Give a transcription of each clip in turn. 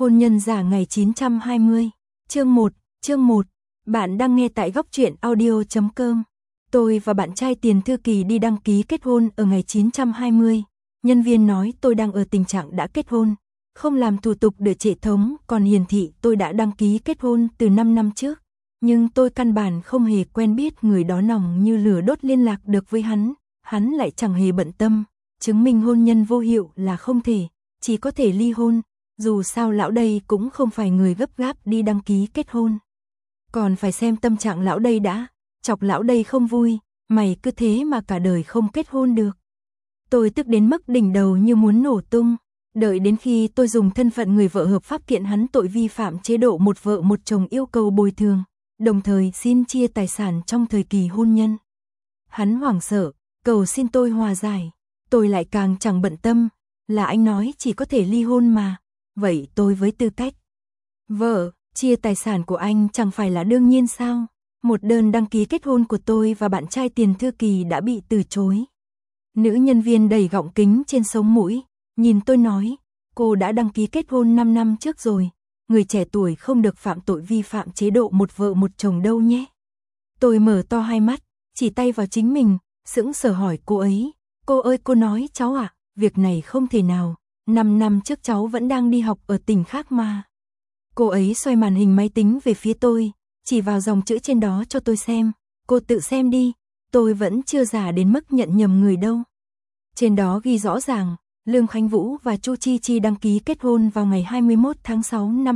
Hôn nhân giả ngày 920, chương 1, bạn đang nghe tại góc truyện audio.com. Tôi và bạn trai Tiền Thư Kỳ đi đăng ký kết hôn ở ngày 920. Nhân viên nói tôi đang ở tình trạng đã kết hôn, không làm thủ tục để trễ thống, còn hiển thị tôi đã đăng ký kết hôn từ 5 năm trước. Nhưng tôi căn bản không hề quen biết người đó, nòng như lửa đốt liên lạc được với hắn lại chẳng hề bận tâm, chứng minh hôn nhân vô hiệu là không thể, chỉ có thể ly hôn. Dù sao lão đây cũng không phải người gấp gáp đi đăng ký kết hôn. Còn phải xem tâm trạng lão đây đã, chọc lão đây không vui, mày cứ thế mà cả đời không kết hôn được. Tôi tức đến mức đỉnh đầu như muốn nổ tung, đợi đến khi tôi dùng thân phận người vợ hợp pháp kiện hắn tội vi phạm chế độ một vợ một chồng, yêu cầu bồi thường, đồng thời xin chia tài sản trong thời kỳ hôn nhân. Hắn hoảng sợ, cầu xin tôi hòa giải, tôi lại càng chẳng bận tâm, là anh nói chỉ có thể ly hôn mà. Vậy tôi với tư cách vợ, chia tài sản của anh chẳng phải là đương nhiên sao? Một đơn đăng ký kết hôn của tôi và bạn trai Tiền Thư Kỳ đã bị từ chối. Nữ nhân viên đầy gọng kính trên sống mũi, nhìn tôi nói, cô đã đăng ký kết hôn 5 năm trước rồi, người trẻ tuổi không được phạm tội vi phạm chế độ một vợ một chồng đâu nhé. Tôi mở to hai mắt, chỉ tay vào chính mình, sững sờ hỏi cô ấy, cô ơi cô nói cháu ạ, việc này không thể nào. 5 năm trước cháu vẫn đang đi học ở tỉnh khác mà. Cô ấy xoay màn hình máy tính về phía tôi, chỉ vào dòng chữ trên đó cho tôi xem. Cô tự xem đi, tôi vẫn chưa già đến mức nhận nhầm người đâu. Trên đó ghi rõ ràng, Lương Khánh Vũ và Chu Chi Chi đăng ký kết hôn vào ngày 21 tháng 6 năm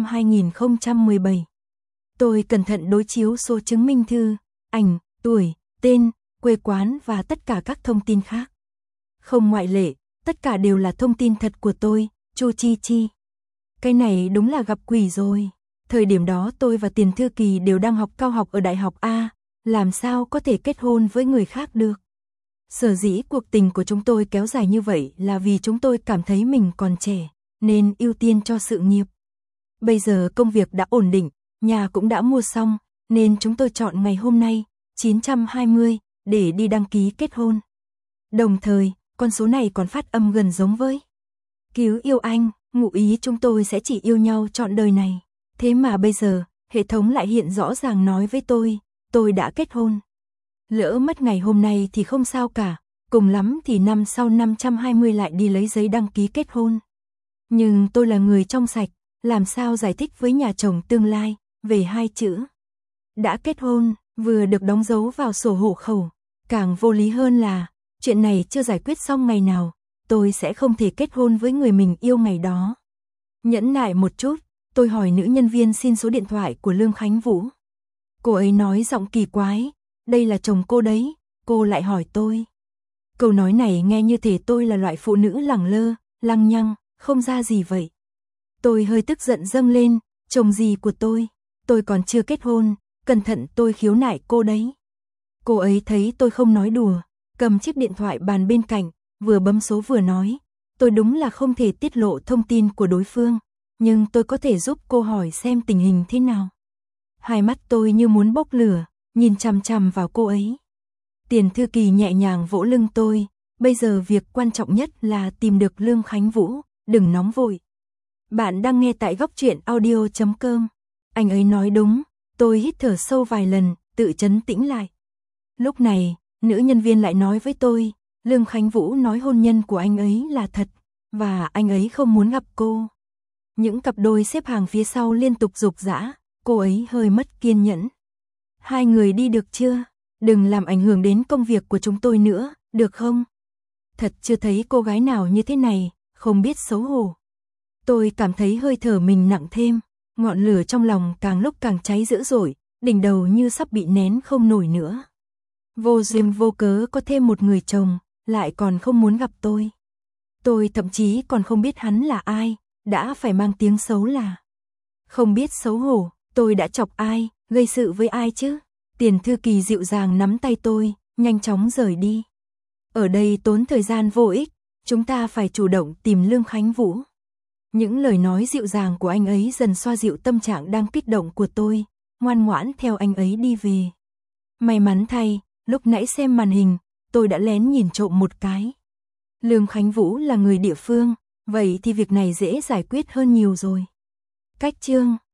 2017. Tôi cẩn thận đối chiếu số chứng minh thư, ảnh, tuổi, tên, quê quán và tất cả các thông tin khác. Không ngoại lệ. Tất cả đều là thông tin thật của tôi, Chu Chi Chi. Cái này đúng là gặp quỷ rồi. Thời điểm đó tôi và Tiền Thư Kỳ đều đang học cao học ở Đại học A, làm sao có thể kết hôn với người khác được. Sở dĩ cuộc tình của chúng tôi kéo dài như vậy là vì chúng tôi cảm thấy mình còn trẻ, nên ưu tiên cho sự nghiệp. Bây giờ công việc đã ổn định, nhà cũng đã mua xong, nên chúng tôi chọn ngày hôm nay, 920, để đi đăng ký kết hôn. Đồng thời, con số này còn phát âm gần giống với cứu yêu anh, ngụ ý chúng tôi sẽ chỉ yêu nhau trọn đời này. Thế mà bây giờ, hệ thống lại hiện rõ ràng nói với tôi đã kết hôn. Lỡ mất ngày hôm nay thì không sao cả, cùng lắm thì năm sau 520 lại đi lấy giấy đăng ký kết hôn. Nhưng tôi là người trong sạch, làm sao giải thích với nhà chồng tương lai về hai chữ đã kết hôn, vừa được đóng dấu vào sổ hộ khẩu. Càng vô lý hơn là chuyện này chưa giải quyết xong ngày nào, tôi sẽ không thể kết hôn với người mình yêu ngày đó. Nhẫn nại một chút, tôi hỏi nữ nhân viên xin số điện thoại của Lương Khánh Vũ. Cô ấy nói giọng kỳ quái, đây là chồng cô đấy, cô lại hỏi tôi. Câu nói này nghe như thể tôi là loại phụ nữ lẳng lơ, lăng nhăng, không ra gì vậy. Tôi hơi tức giận dâng lên, chồng gì của tôi còn chưa kết hôn, cẩn thận tôi khiếu nại cô đấy. Cô ấy thấy tôi không nói đùa, cầm chiếc điện thoại bàn bên cạnh, vừa bấm số vừa nói, tôi đúng là không thể tiết lộ thông tin của đối phương, nhưng tôi có thể giúp cô hỏi xem tình hình thế nào. Hai mắt tôi như muốn bốc lửa, nhìn chằm chằm vào cô ấy. Tiền Thư Kỳ nhẹ nhàng vỗ lưng tôi, bây giờ việc quan trọng nhất là tìm được Lương Khánh Vũ, đừng nóng vội. Bạn đang nghe tại góc truyện audio.com. Anh ấy nói đúng, tôi hít thở sâu vài lần, tự trấn tĩnh lại. Lúc này, nữ nhân viên lại nói với tôi, Lương Khánh Vũ nói hôn nhân của anh ấy là thật, và anh ấy không muốn gặp cô. Những cặp đôi xếp hàng phía sau liên tục giục giã, cô ấy hơi mất kiên nhẫn. Hai người đi được chưa? Đừng làm ảnh hưởng đến công việc của chúng tôi nữa, được không? Thật chưa thấy cô gái nào như thế này, không biết xấu hổ. Tôi cảm thấy hơi thở mình nặng thêm, ngọn lửa trong lòng càng lúc càng cháy dữ dội, đỉnh đầu như sắp bị nén không nổi nữa. Vô duyên vô cớ có thêm một người chồng, lại còn không muốn gặp tôi. Tôi thậm chí còn không biết hắn là ai, đã phải mang tiếng xấu là không biết xấu hổ. Tôi đã chọc ai, gây sự với ai chứ? Tiền Thư Kỳ dịu dàng nắm tay tôi, nhanh chóng rời đi. Ở đây tốn thời gian vô ích, chúng ta phải chủ động tìm Lương Khánh Vũ. Những lời nói dịu dàng của anh ấy dần xoa dịu tâm trạng đang kích động của tôi, ngoan ngoãn theo anh ấy đi về. May mắn thay, lúc nãy xem màn hình, tôi đã lén nhìn trộm một cái. Lương Khánh Vũ là người địa phương, vậy thì việc này dễ giải quyết hơn nhiều rồi. Cách chương